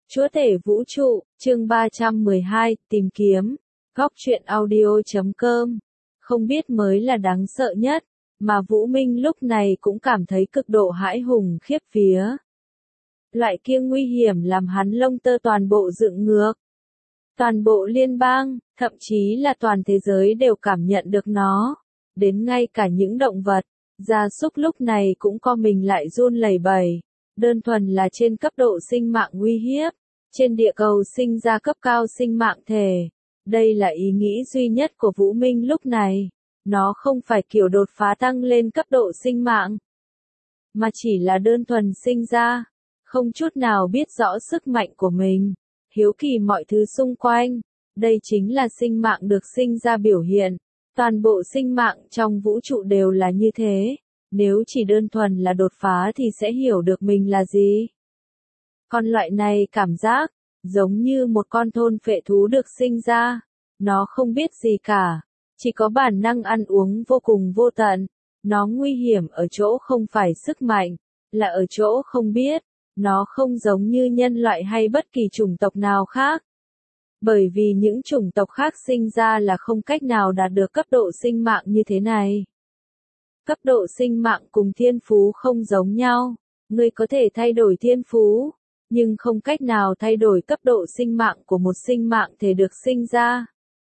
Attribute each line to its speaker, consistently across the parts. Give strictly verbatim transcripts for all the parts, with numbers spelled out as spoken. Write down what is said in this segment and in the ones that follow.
Speaker 1: Chúa tể vũ trụ, chương ba trăm mười hai, tìm kiếm. Góc truyện audio chấm com. Không biết mới là đáng sợ nhất, mà Vũ Minh lúc này cũng cảm thấy cực độ hãi hùng khiếp vía. Loại kia nguy hiểm làm hắn lông tơ toàn bộ dựng ngược. Toàn bộ liên bang, thậm chí là toàn thế giới đều cảm nhận được nó. Đến ngay cả những động vật, gia súc lúc này cũng co mình lại run lẩy bẩy. Đơn thuần là trên cấp độ sinh mạng uy hiếp, trên địa cầu sinh ra cấp cao sinh mạng thể. Đây là ý nghĩ duy nhất của Vũ Minh lúc này. Nó không phải kiểu đột phá tăng lên cấp độ sinh mạng, mà chỉ là đơn thuần sinh ra, không chút nào biết rõ sức mạnh của mình, hiếu kỳ mọi thứ xung quanh. Đây chính là sinh mạng được sinh ra biểu hiện. Toàn bộ sinh mạng trong vũ trụ đều là như thế. Nếu chỉ đơn thuần là đột phá thì sẽ hiểu được mình là gì. Con loại này cảm giác, giống như một con thôn phệ thú được sinh ra. Nó không biết gì cả, chỉ có bản năng ăn uống vô cùng vô tận. Nó nguy hiểm ở chỗ không phải sức mạnh, là ở chỗ không biết. Nó không giống như nhân loại hay bất kỳ chủng tộc nào khác. Bởi vì những chủng tộc khác sinh ra là không cách nào đạt được cấp độ sinh mạng như thế này. Cấp độ sinh mạng cùng thiên phú không giống nhau. Ngươi có thể thay đổi thiên phú, nhưng không cách nào thay đổi cấp độ sinh mạng của một sinh mạng thể được sinh ra.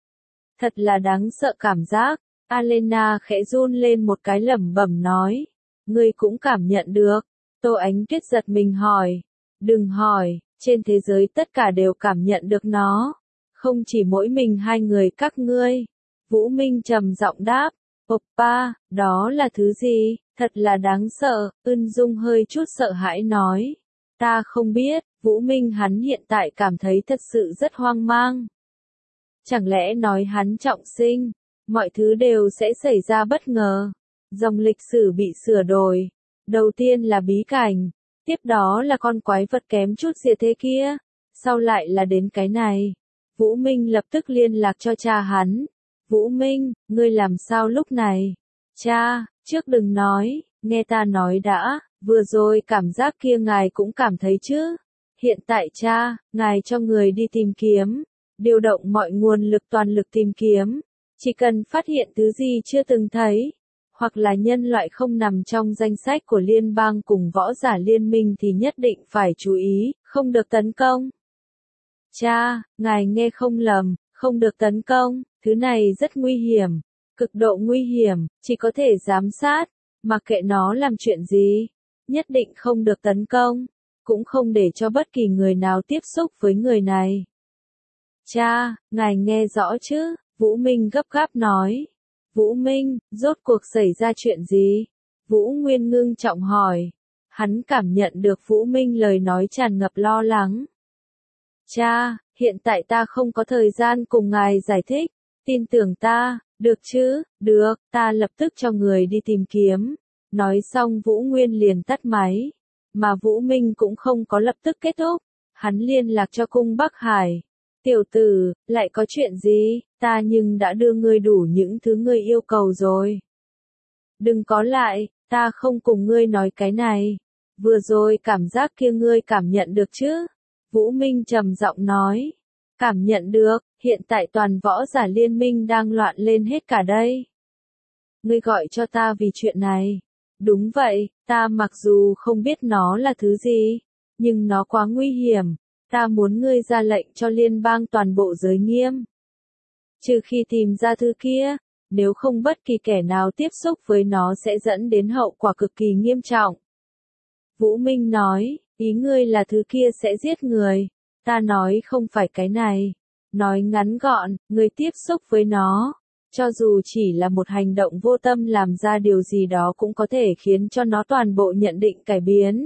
Speaker 1: Thật là đáng sợ cảm giác. Alena khẽ run lên một cái lẩm bẩm nói. Ngươi cũng cảm nhận được. Tô Ánh Tuyết giật mình hỏi. Đừng hỏi, trên thế giới tất cả đều cảm nhận được nó. Không chỉ mỗi mình hai người các ngươi. Vũ Minh trầm giọng đáp. Oppa, đó là thứ gì? Thật là đáng sợ. Ưn Dung hơi chút sợ hãi nói. Ta không biết. Vũ Minh hắn hiện tại cảm thấy thật sự rất hoang mang. Chẳng lẽ nói hắn trọng sinh, mọi thứ đều sẽ xảy ra bất ngờ. Dòng lịch sử bị sửa đổi. Đầu tiên là bí cảnh, tiếp đó là con quái vật kém chút diệt thế kia, sau lại là đến cái này. Vũ Minh lập tức liên lạc cho cha hắn. Vũ Minh, ngươi làm sao lúc này? Cha, trước đừng nói, nghe ta nói đã, vừa rồi cảm giác kia ngài cũng cảm thấy chứ. Hiện tại cha, ngài cho người đi tìm kiếm, điều động mọi nguồn lực toàn lực tìm kiếm. Chỉ cần phát hiện thứ gì chưa từng thấy, hoặc là nhân loại không nằm trong danh sách của liên bang cùng võ giả liên minh thì nhất định phải chú ý, không được tấn công. Cha, ngài nghe không lầm, không được tấn công, thứ này rất nguy hiểm, cực độ nguy hiểm, chỉ có thể giám sát, mặc kệ nó làm chuyện gì, nhất định không được tấn công, cũng không để cho bất kỳ người nào tiếp xúc với người này. Cha, ngài nghe rõ chứ? Vũ Minh gấp gáp nói. Vũ Minh, rốt cuộc xảy ra chuyện gì? Vũ Nguyên ngưng trọng hỏi. Hắn cảm nhận được Vũ Minh lời nói tràn ngập lo lắng. Cha, hiện tại ta không có thời gian cùng ngài giải thích. Tin tưởng ta, được chứ? Được, ta lập tức cho người đi tìm kiếm. Nói xong Vũ Nguyên liền tắt máy. Mà Vũ Minh cũng không có lập tức kết thúc. Hắn liên lạc cho cung Bắc Hải. Tiểu tử, lại có chuyện gì? Ta nhưng đã đưa ngươi đủ những thứ ngươi yêu cầu rồi. Đừng có lại, ta không cùng ngươi nói cái này. Vừa rồi cảm giác kia ngươi cảm nhận được chứ? Vũ Minh trầm giọng nói. Cảm nhận được, hiện tại toàn võ giả liên minh đang loạn lên hết cả đây. Ngươi gọi cho ta vì chuyện này. Đúng vậy, ta mặc dù không biết nó là thứ gì, nhưng nó quá nguy hiểm. Ta muốn ngươi ra lệnh cho liên bang toàn bộ giới nghiêm. Trừ khi tìm ra thứ kia, nếu không bất kỳ kẻ nào tiếp xúc với nó sẽ dẫn đến hậu quả cực kỳ nghiêm trọng. Vũ Minh nói, ý ngươi là thứ kia sẽ giết người. Ta nói không phải cái này. Nói ngắn gọn, ngươi tiếp xúc với nó. Cho dù chỉ là một hành động vô tâm làm ra điều gì đó cũng có thể khiến cho nó toàn bộ nhận định cải biến.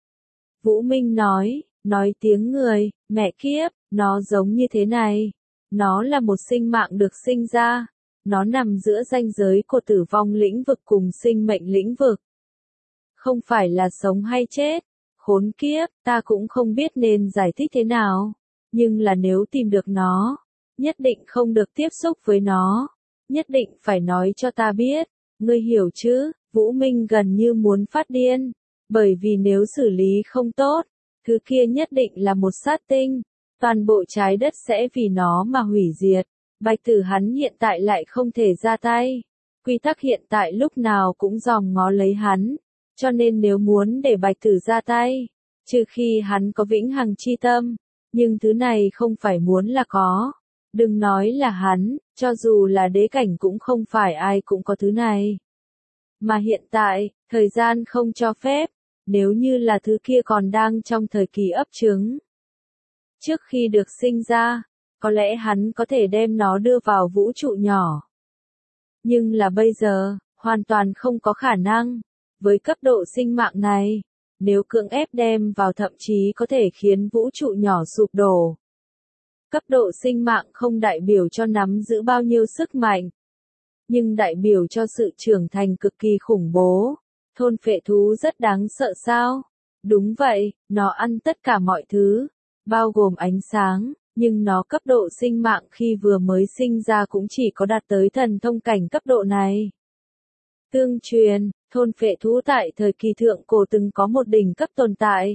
Speaker 1: Vũ Minh nói. Nói tiếng người, mẹ kiếp, nó giống như thế này. Nó là một sinh mạng được sinh ra. Nó nằm giữa ranh giới của tử vong lĩnh vực cùng sinh mệnh lĩnh vực. Không phải là sống hay chết. Khốn kiếp, ta cũng không biết nên giải thích thế nào. Nhưng là nếu tìm được nó, nhất định không được tiếp xúc với nó. Nhất định phải nói cho ta biết. Ngươi hiểu chứ? Vũ Minh gần như muốn phát điên. Bởi vì nếu xử lý không tốt, thứ kia nhất định là một sát tinh, toàn bộ trái đất sẽ vì nó mà hủy diệt. Bạch Tử hắn hiện tại lại không thể ra tay. Quy tắc hiện tại lúc nào cũng dòm ngó lấy hắn, cho nên nếu muốn để Bạch Tử ra tay, trừ khi hắn có vĩnh hằng chi tâm, nhưng thứ này không phải muốn là có. Đừng nói là hắn, cho dù là đế cảnh cũng không phải ai cũng có thứ này. Mà hiện tại, thời gian không cho phép, nếu như là thứ kia còn đang trong thời kỳ ấp trứng. Trước khi được sinh ra, có lẽ hắn có thể đem nó đưa vào vũ trụ nhỏ. Nhưng là bây giờ, hoàn toàn không có khả năng. Với cấp độ sinh mạng này, nếu cưỡng ép đem vào thậm chí có thể khiến vũ trụ nhỏ sụp đổ. Cấp độ sinh mạng không đại biểu cho nắm giữ bao nhiêu sức mạnh, nhưng đại biểu cho sự trưởng thành cực kỳ khủng bố. Thôn phệ thú rất đáng sợ sao? Đúng vậy, nó ăn tất cả mọi thứ, bao gồm ánh sáng, nhưng nó cấp độ sinh mạng khi vừa mới sinh ra cũng chỉ có đạt tới thần thông cảnh cấp độ này. Tương truyền, thôn phệ thú tại thời kỳ thượng cổ từng có một đỉnh cấp tồn tại.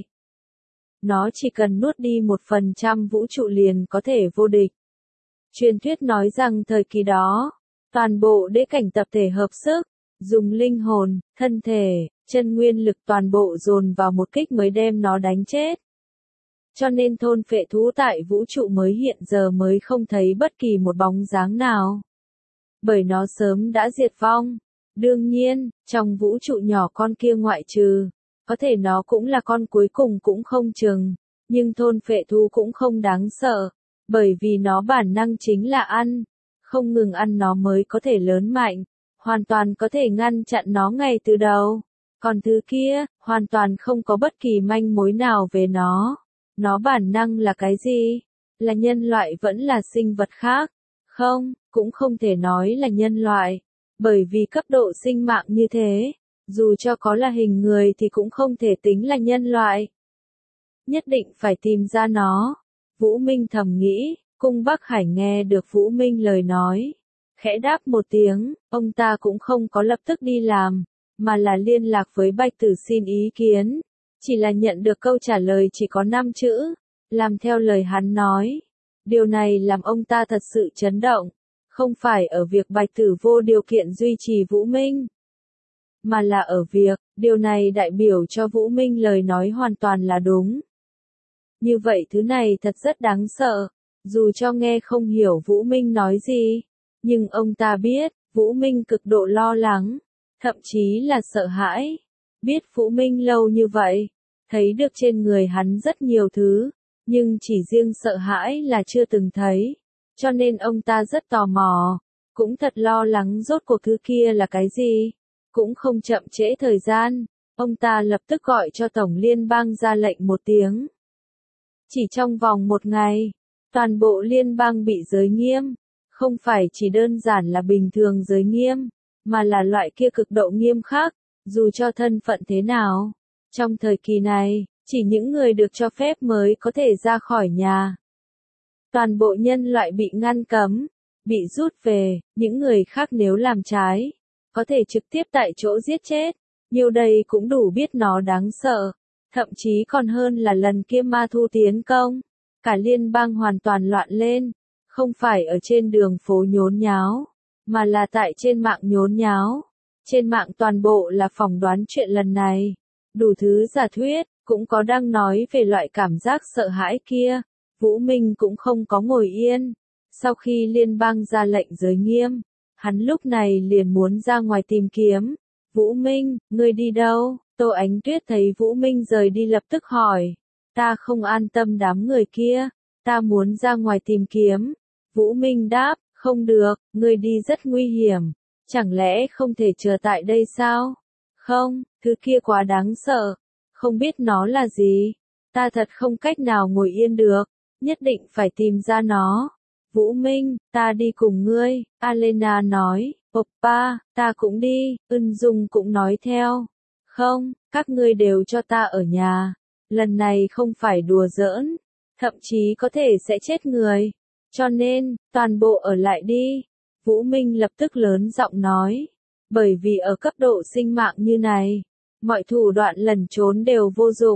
Speaker 1: Nó chỉ cần nuốt đi một phần trăm vũ trụ liền có thể vô địch. Truyền thuyết nói rằng thời kỳ đó, toàn bộ đế cảnh tập thể hợp sức, dùng linh hồn, thân thể, chân nguyên lực toàn bộ dồn vào một kích mới đem nó đánh chết. Cho nên thôn phệ thú tại vũ trụ mới hiện giờ mới không thấy bất kỳ một bóng dáng nào. Bởi nó sớm đã diệt vong. Đương nhiên, trong vũ trụ nhỏ con kia ngoại trừ, có thể nó cũng là con cuối cùng cũng không chừng, nhưng thôn phệ thú cũng không đáng sợ, bởi vì nó bản năng chính là ăn, không ngừng ăn nó mới có thể lớn mạnh, hoàn toàn có thể ngăn chặn nó ngay từ đầu. Còn thứ kia, hoàn toàn không có bất kỳ manh mối nào về nó. Nó bản năng là cái gì? Là nhân loại vẫn là sinh vật khác? Không, cũng không thể nói là nhân loại. Bởi vì cấp độ sinh mạng như thế, dù cho có là hình người thì cũng không thể tính là nhân loại. Nhất định phải tìm ra nó. Vũ Minh thầm nghĩ, Cung Bắc Hải nghe được Vũ Minh lời nói. Khẽ đáp một tiếng, ông ta cũng không có lập tức đi làm, mà là liên lạc với Bạch Tử xin ý kiến. Chỉ là nhận được câu trả lời chỉ có năm chữ, làm theo lời hắn nói. Điều này làm ông ta thật sự chấn động, không phải ở việc Bạch Tử vô điều kiện duy trì Vũ Minh, mà là ở việc, điều này đại biểu cho Vũ Minh lời nói hoàn toàn là đúng. Như vậy thứ này thật rất đáng sợ, dù cho nghe không hiểu Vũ Minh nói gì, nhưng ông ta biết, Vũ Minh cực độ lo lắng, thậm chí là sợ hãi. Biết Vũ Minh lâu như vậy, thấy được trên người hắn rất nhiều thứ, nhưng chỉ riêng sợ hãi là chưa từng thấy, cho nên ông ta rất tò mò, cũng thật lo lắng rốt cuộc thứ kia là cái gì. Cũng không chậm trễ thời gian, ông ta lập tức gọi cho Tổng Liên bang ra lệnh một tiếng. Chỉ trong vòng một ngày, toàn bộ liên bang bị giới nghiêm, không phải chỉ đơn giản là bình thường giới nghiêm, mà là loại kia cực độ nghiêm khắc, dù cho thân phận thế nào. Trong thời kỳ này, chỉ những người được cho phép mới có thể ra khỏi nhà. Toàn bộ nhân loại bị ngăn cấm, bị rút về, những người khác nếu làm trái, có thể trực tiếp tại chỗ giết chết. Nhiều đây cũng đủ biết nó đáng sợ, thậm chí còn hơn là lần kia ma thu tiến công. Cả liên bang hoàn toàn loạn lên, không phải ở trên đường phố nhốn nháo, mà là tại trên mạng nhốn nháo. Trên mạng toàn bộ là phỏng đoán chuyện lần này, đủ thứ giả thuyết, cũng có đang nói về loại cảm giác sợ hãi kia. Vũ Minh cũng không có ngồi yên. Sau khi liên bang ra lệnh giới nghiêm, hắn lúc này liền muốn ra ngoài tìm kiếm. Vũ Minh, ngươi đi đâu? Tô Ánh Tuyết thấy Vũ Minh rời đi lập tức hỏi. Ta không an tâm đám người kia, ta muốn ra ngoài tìm kiếm. Vũ Minh đáp, không được, ngươi đi rất nguy hiểm. Chẳng lẽ không thể chờ tại đây sao? Không, thứ kia quá đáng sợ, không biết nó là gì. Ta thật không cách nào ngồi yên được, nhất định phải tìm ra nó. Vũ Minh, ta đi cùng ngươi, Alena nói. Oppa, ta cũng đi, Ân Dung cũng nói theo. Không, các ngươi đều cho ta ở nhà. Lần này không phải đùa giỡn, thậm chí có thể sẽ chết người. Cho nên, toàn bộ ở lại đi. Vũ Minh lập tức lớn giọng nói. Bởi vì ở cấp độ sinh mạng như này, mọi thủ đoạn lẩn trốn đều vô dụng.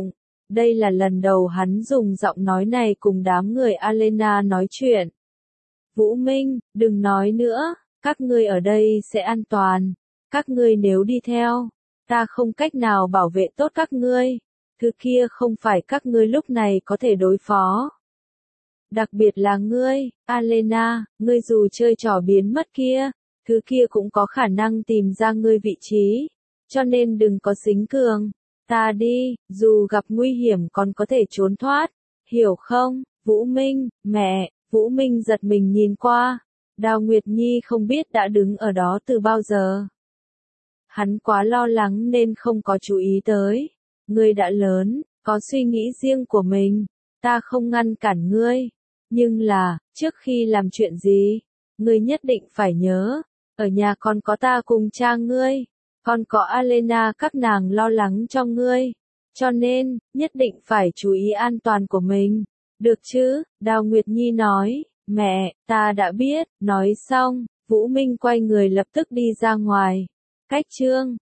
Speaker 1: Đây là lần đầu hắn dùng giọng nói này cùng đám người Alena nói chuyện. Vũ Minh, đừng nói nữa, các ngươi ở đây sẽ an toàn. Các ngươi nếu đi theo, ta không cách nào bảo vệ tốt các ngươi. Thứ kia không phải các ngươi lúc này có thể đối phó. Đặc biệt là ngươi, Alena, ngươi dù chơi trò biến mất kia, thứ kia cũng có khả năng tìm ra ngươi vị trí. Cho nên đừng có xính cường. Ta đi, dù gặp nguy hiểm còn có thể trốn thoát. Hiểu không, Vũ Minh, mẹ, Vũ Minh giật mình nhìn qua. Đào Nguyệt Nhi không biết đã đứng ở đó từ bao giờ. Hắn quá lo lắng nên không có chú ý tới. Ngươi đã lớn, có suy nghĩ riêng của mình. Ta không ngăn cản ngươi. Nhưng là, trước khi làm chuyện gì, ngươi nhất định phải nhớ. Ở nhà còn có ta cùng cha ngươi. Còn có Alena các nàng lo lắng cho ngươi. Cho nên, nhất định phải chú ý an toàn của mình. Được chứ, Đào Nguyệt Nhi nói. Mẹ, ta đã biết. Nói xong, Vũ Minh quay người lập tức đi ra ngoài. Cách chương